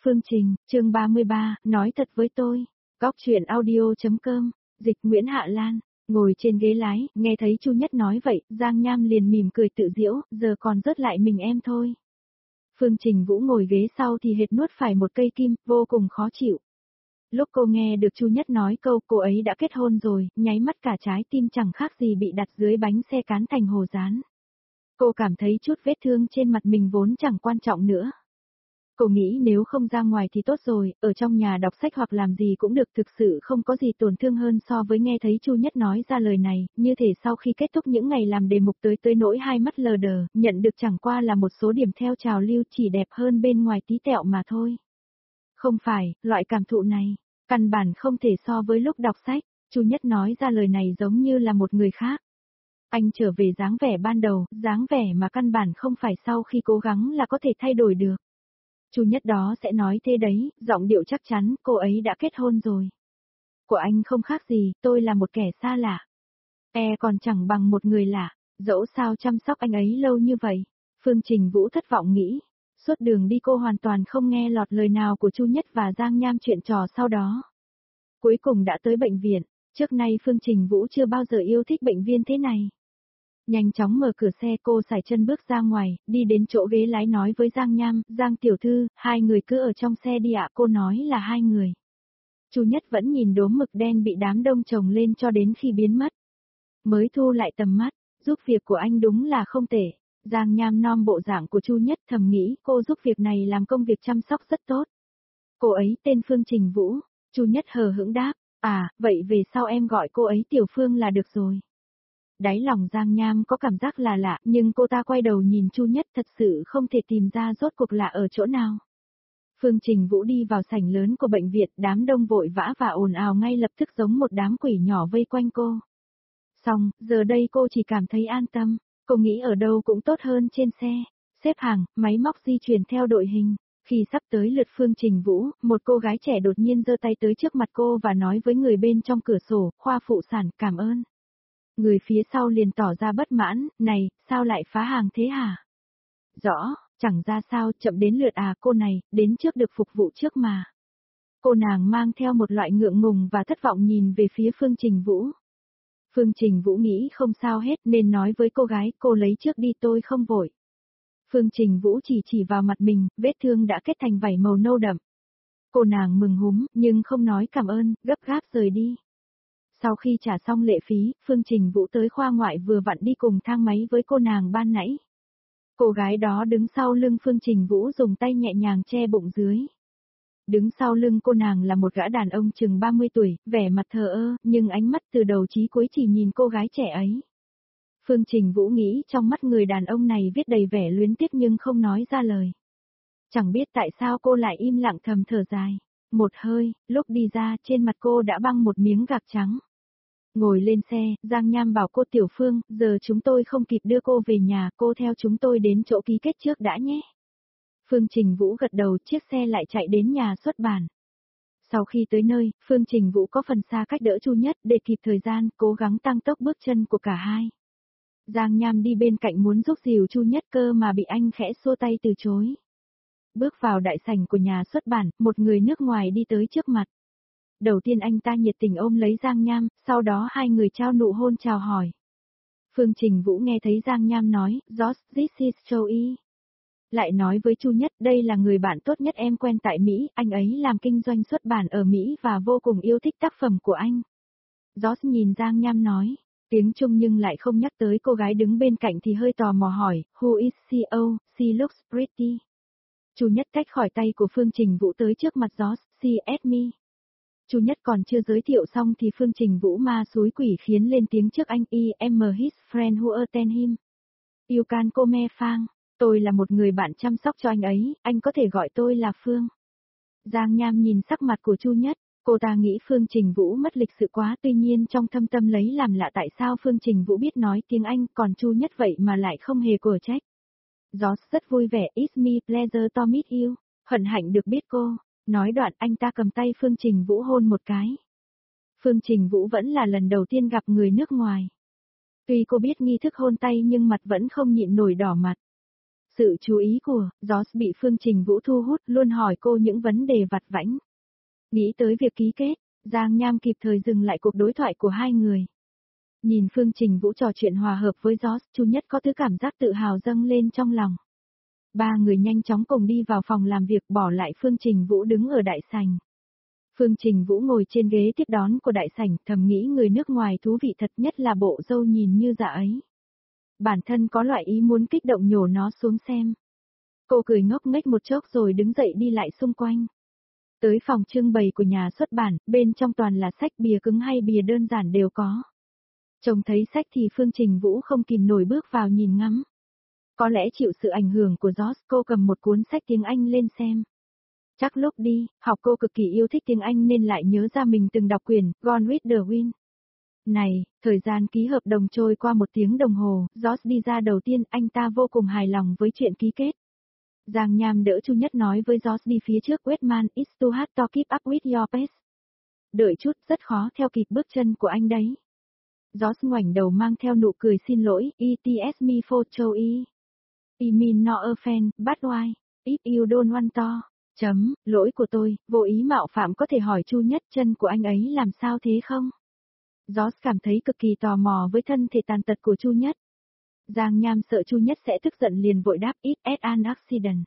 Phương Trình, chương 33, nói thật với tôi. Góc truyện audio.com, dịch Nguyễn Hạ Lan, ngồi trên ghế lái, nghe thấy Chu Nhất nói vậy, Giang Nham liền mỉm cười tự giễu, giờ còn rớt lại mình em thôi. Phương Trình Vũ ngồi ghế sau thì hệt nuốt phải một cây kim, vô cùng khó chịu. Lúc cô nghe được Chu Nhất nói câu cô ấy đã kết hôn rồi, nháy mắt cả trái tim chẳng khác gì bị đặt dưới bánh xe cán thành hồ dán. Cô cảm thấy chút vết thương trên mặt mình vốn chẳng quan trọng nữa. Cô nghĩ nếu không ra ngoài thì tốt rồi, ở trong nhà đọc sách hoặc làm gì cũng được, thực sự không có gì tổn thương hơn so với nghe thấy Chu Nhất nói ra lời này, như thể sau khi kết thúc những ngày làm đề mục tới nỗi hai mắt lờ đờ, nhận được chẳng qua là một số điểm theo trào lưu chỉ đẹp hơn bên ngoài tí tẹo mà thôi. Không phải, loại cảm thụ này, căn bản không thể so với lúc đọc sách, Chu Nhất nói ra lời này giống như là một người khác. Anh trở về dáng vẻ ban đầu, dáng vẻ mà căn bản không phải sau khi cố gắng là có thể thay đổi được. Chu Nhất đó sẽ nói thế đấy, giọng điệu chắc chắn, cô ấy đã kết hôn rồi. Của anh không khác gì, tôi là một kẻ xa lạ. Còn chẳng bằng một người lạ, dẫu sao chăm sóc anh ấy lâu như vậy. Phương Trình Vũ thất vọng nghĩ. Suốt đường đi cô hoàn toàn không nghe lọt lời nào của Chu Nhất và Giang Nham chuyện trò sau đó. Cuối cùng đã tới bệnh viện, trước nay Phương Trình Vũ chưa bao giờ yêu thích bệnh viện thế này. Nhanh chóng mở cửa xe cô sải chân bước ra ngoài, đi đến chỗ ghế lái nói với Giang Nham, Giang tiểu thư, hai người cứ ở trong xe đi ạ, cô nói là hai người. Chu Nhất vẫn nhìn đốm mực đen bị đám đông chồng lên cho đến khi biến mất. Mới thu lại tầm mắt, giúp việc của anh đúng là không tệ. Giang Nham nom bộ dạng của Chu Nhất thầm nghĩ cô giúp việc này làm công việc chăm sóc rất tốt. Cô ấy tên Phương Trình Vũ, Chu Nhất hờ hững đáp, vậy về sau em gọi cô ấy Tiểu Phương là được rồi. Đáy lòng Giang Nham có cảm giác là lạ, nhưng cô ta quay đầu nhìn Chu Nhất thật sự không thể tìm ra rốt cuộc lạ ở chỗ nào. Phương Trình Vũ đi vào sảnh lớn của bệnh viện, đám đông vội vã và ồn ào ngay lập tức giống một đám quỷ nhỏ vây quanh cô. Xong, giờ đây cô chỉ cảm thấy an tâm, cô nghĩ ở đâu cũng tốt hơn trên xe, xếp hàng, máy móc di chuyển theo đội hình. Khi sắp tới lượt Phương Trình Vũ, một cô gái trẻ đột nhiên giơ tay tới trước mặt cô và nói với người bên trong cửa sổ, khoa phụ sản, cảm ơn. Người phía sau liền tỏ ra bất mãn, này, sao lại phá hàng thế hả? Rõ, chẳng ra sao, chậm đến lượt cô này, đến trước được phục vụ trước mà. Cô nàng mang theo một loại ngượng ngùng và thất vọng nhìn về phía Phương Trình Vũ. Phương Trình Vũ nghĩ không sao hết nên nói với cô gái, cô lấy trước đi tôi không vội. Phương Trình Vũ chỉ vào mặt mình, vết thương đã kết thành vảy màu nâu đậm. Cô nàng mừng húm, nhưng không nói cảm ơn, gấp gáp rời đi. Sau khi trả xong lệ phí, Phương Trình Vũ tới khoa ngoại vừa vặn đi cùng thang máy với cô nàng ban nãy. Cô gái đó đứng sau lưng Phương Trình Vũ dùng tay nhẹ nhàng che bụng dưới. Đứng sau lưng cô nàng là một gã đàn ông chừng 30 tuổi, vẻ mặt thờ ơ, nhưng ánh mắt từ đầu chí cuối chỉ nhìn cô gái trẻ ấy. Phương Trình Vũ nghĩ trong mắt người đàn ông này viết đầy vẻ luyến tiếc nhưng không nói ra lời. Chẳng biết tại sao cô lại im lặng thầm thở dài. Một hơi, lúc đi ra trên mặt cô đã băng một miếng gạc trắng. Ngồi lên xe, Giang Nham bảo cô Tiểu Phương, giờ chúng tôi không kịp đưa cô về nhà, cô theo chúng tôi đến chỗ ký kết trước đã nhé. Phương Trình Vũ gật đầu, chiếc xe lại chạy đến nhà xuất bản. Sau khi tới nơi, Phương Trình Vũ có phần xa cách đỡ Chu Nhất để kịp thời gian, cố gắng tăng tốc bước chân của cả hai. Giang Nham đi bên cạnh muốn giúp dìu Chu Nhất cơ mà bị anh khẽ xua tay từ chối. Bước vào đại sảnh của nhà xuất bản, một người nước ngoài đi tới trước mặt. Đầu tiên anh ta nhiệt tình ôm lấy Giang Nham, sau đó hai người trao nụ hôn chào hỏi. Phương Trình Vũ nghe thấy Giang Nham nói, Josh, this is Joey. Lại nói với Chu Nhất, đây là người bạn tốt nhất em quen tại Mỹ, anh ấy làm kinh doanh xuất bản ở Mỹ và vô cùng yêu thích tác phẩm của anh. Josh nhìn Giang Nham nói, tiếng Trung nhưng lại không nhắc tới cô gái đứng bên cạnh thì hơi tò mò hỏi, who is she? Oh, she looks pretty. Chu Nhất tách khỏi tay của Phương Trình Vũ tới trước mặt Josh, she asked me. Chu Nhất còn chưa giới thiệu xong thì Phương Trình Vũ ma xúi quỷ khiến lên tiếng trước anh em his friend who attend him. You can call me Phang, tôi là một người bạn chăm sóc cho anh ấy, anh có thể gọi tôi là Phương. Giang Nham nhìn sắc mặt của Chu Nhất, cô ta nghĩ Phương Trình Vũ mất lịch sự quá, tuy nhiên trong thâm tâm lấy làm lạ tại sao Phương Trình Vũ biết nói tiếng Anh còn Chu Nhất vậy mà lại không hề của trách. Josh rất vui vẻ, it's me pleasure to meet you, hân hạnh được biết cô. Nói đoạn anh ta cầm tay Phương Trình Vũ hôn một cái. Phương Trình Vũ vẫn là lần đầu tiên gặp người nước ngoài. Tuy cô biết nghi thức hôn tay nhưng mặt vẫn không nhịn nổi đỏ mặt. Sự chú ý của Josh bị Phương Trình Vũ thu hút, luôn hỏi cô những vấn đề vặt vãnh. Nghĩ tới việc ký kết, Giang Nham kịp thời dừng lại cuộc đối thoại của hai người. Nhìn Phương Trình Vũ trò chuyện hòa hợp với Josh, Chu Nhất có thứ cảm giác tự hào dâng lên trong lòng. Ba người nhanh chóng cùng đi vào phòng làm việc, bỏ lại Phương Trình Vũ đứng ở đại sảnh. Phương Trình Vũ ngồi trên ghế tiếp đón của đại sảnh, thầm nghĩ người nước ngoài thú vị thật, nhất là bộ dâu nhìn như dạ ấy. Bản thân có loại ý muốn kích động nhổ nó xuống xem. Cô cười ngốc nghếch một chốc rồi đứng dậy đi lại xung quanh. Tới phòng trưng bày của nhà xuất bản, bên trong toàn là sách, bìa cứng hay bìa đơn giản đều có. Trông thấy sách thì Phương Trình Vũ không kìm nổi bước vào nhìn ngắm. Có lẽ chịu sự ảnh hưởng của Josh, cô cầm một cuốn sách tiếng Anh lên xem. Chắc lúc đi học cô cực kỳ yêu thích tiếng Anh nên lại nhớ ra mình từng đọc quyển Gone with the Wind. Này, thời gian ký hợp đồng trôi qua 1 tiếng đồng hồ, Josh đi ra đầu tiên, anh ta vô cùng hài lòng với chuyện ký kết. Giang Nham đỡ Chu Nhất nói với Josh đi phía trước, Westman, it's too hard to keep up with your pace. Đợi chút, rất khó theo kịp bước chân của anh đấy. Josh ngoảnh đầu mang theo nụ cười xin lỗi, it's me for Joey. I mean no offense, but why, if you don't want to. Lỗi của tôi, vô ý mạo phạm, có thể hỏi Chu Nhất chân của anh ấy làm sao thế không? Josh cảm thấy cực kỳ tò mò với thân thể tàn tật của Chu Nhất. Giang Nham sợ Chu Nhất sẽ tức giận liền vội đáp, it's an accident.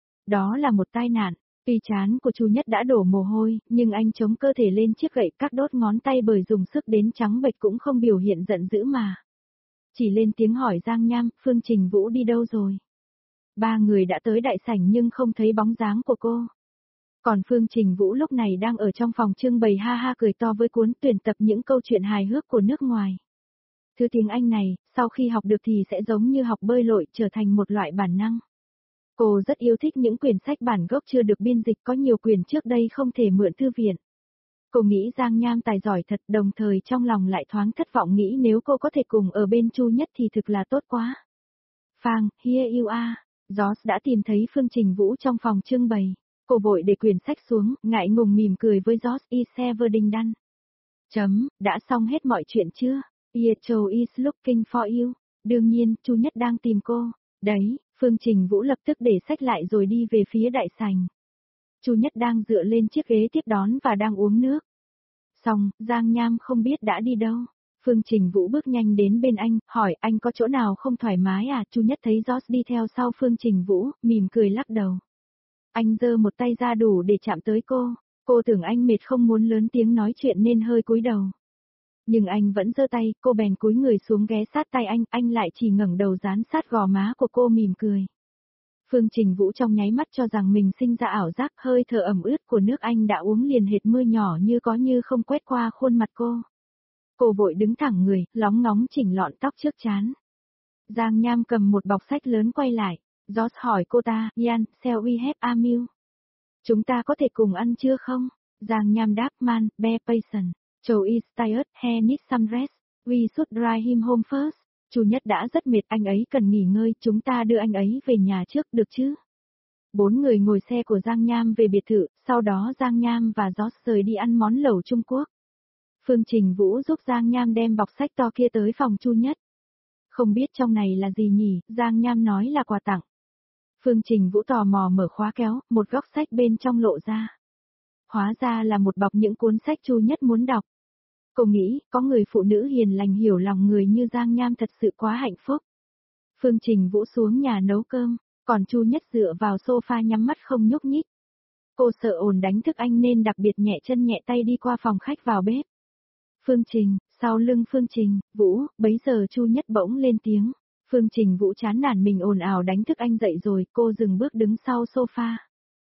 Đó là một tai nạn. Tuy trán của Chu Nhất đã đổ mồ hôi, nhưng anh chống cơ thể lên chiếc gậy, các đốt ngón tay bởi dùng sức đến trắng bệch cũng không biểu hiện giận dữ mà. Chỉ lên tiếng hỏi Giang Nham, Phương Trình Vũ đi đâu rồi? Ba người đã tới đại sảnh nhưng không thấy bóng dáng của cô. Còn Phương Trình Vũ lúc này đang ở trong phòng trưng bày ha ha cười to với cuốn tuyển tập những câu chuyện hài hước của nước ngoài. Thứ tiếng Anh này, sau khi học được thì sẽ giống như học bơi lội, trở thành một loại bản năng. Cô rất yêu thích những quyển sách bản gốc chưa được biên dịch, có nhiều quyển trước đây không thể mượn thư viện. Cô nghĩ Giang Nham tài giỏi thật, đồng thời trong lòng lại thoáng thất vọng, nghĩ nếu cô có thể cùng ở bên Chu Nhất thì thực là tốt quá. Phang, here you are. Josh đã tìm thấy Phương Trình Vũ trong phòng trưng bày. Cô vội để quyển sách xuống, ngại ngùng mỉm cười với Josh, is everything done. Đã xong hết mọi chuyện chưa? Pietro is looking for you. Đương nhiên, Chu Nhất đang tìm cô. Đấy, Phương Trình Vũ lập tức để sách lại rồi đi về phía đại sảnh. Chu Nhất đang dựa lên chiếc ghế tiếp đón và đang uống nước. Xong, Giang Nham không biết đã đi đâu. Phương Trình Vũ bước nhanh đến bên anh, hỏi anh có chỗ nào không thoải mái à? Chu Nhất thấy Josh đi theo sau Phương Trình Vũ, mỉm cười lắc đầu. Anh giơ một tay ra đủ để chạm tới cô tưởng anh mệt không muốn lớn tiếng nói chuyện nên hơi cúi đầu. Nhưng anh vẫn giơ tay, cô bèn cúi người xuống ghé sát tay anh lại chỉ ngẩng đầu dán sát gò má của cô mỉm cười. Phương Trình Vũ trong nháy mắt cho rằng mình sinh ra ảo giác, hơi thở ẩm ướt của nước anh đã uống liền hệt mưa nhỏ như có như không quét qua khuôn mặt cô. Cô vội đứng thẳng người, lóng ngóng chỉnh lọn tóc trước trán. Giang Nham cầm một bọc sách lớn quay lại. Josh hỏi cô ta, Yan, shall we have a meal? Chúng ta có thể cùng ăn trưa không? Giang Nham đáp, man, be patient. Joe is tired, he needs some rest. We should drive him home first. Chu Nhất đã rất mệt, anh ấy cần nghỉ ngơi, chúng ta đưa anh ấy về nhà trước, được chứ? 4 người ngồi xe của Giang Nham về biệt thự, sau đó Giang Nham và Josh rời đi ăn món lẩu Trung Quốc. Phương Trình Vũ giúp Giang Nham đem bọc sách to kia tới phòng Chu Nhất. Không biết trong này là gì nhỉ, Giang Nham nói là quà tặng. Phương Trình Vũ tò mò mở khóa kéo, một góc sách bên trong lộ ra. Hóa ra là một bọc những cuốn sách Chu Nhất muốn đọc. Cô nghĩ, có người phụ nữ hiền lành hiểu lòng người như Giang Nham thật sự quá hạnh phúc. Phương Trình Vũ xuống nhà nấu cơm, còn Chu Nhất dựa vào sofa nhắm mắt không nhúc nhích. Cô sợ ồn đánh thức anh nên đặc biệt nhẹ chân nhẹ tay đi qua phòng khách vào bếp. Phương Trình, sau lưng Phương Trình, Vũ, bấy giờ Chu Nhất bỗng lên tiếng. Phương Trình Vũ chán nản mình ồn ào đánh thức anh dậy rồi, cô dừng bước đứng sau sofa.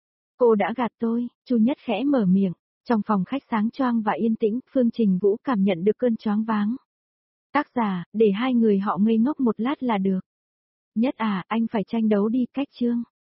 Cô đã gạt tôi, Chu Nhất khẽ mở miệng. Trong phòng khách sáng choang và yên tĩnh, Phương Trình Vũ cảm nhận được cơn choáng váng. Tác giả, để hai người họ ngây ngốc một lát là được. Nhất à, anh phải tranh đấu đi, cách chương.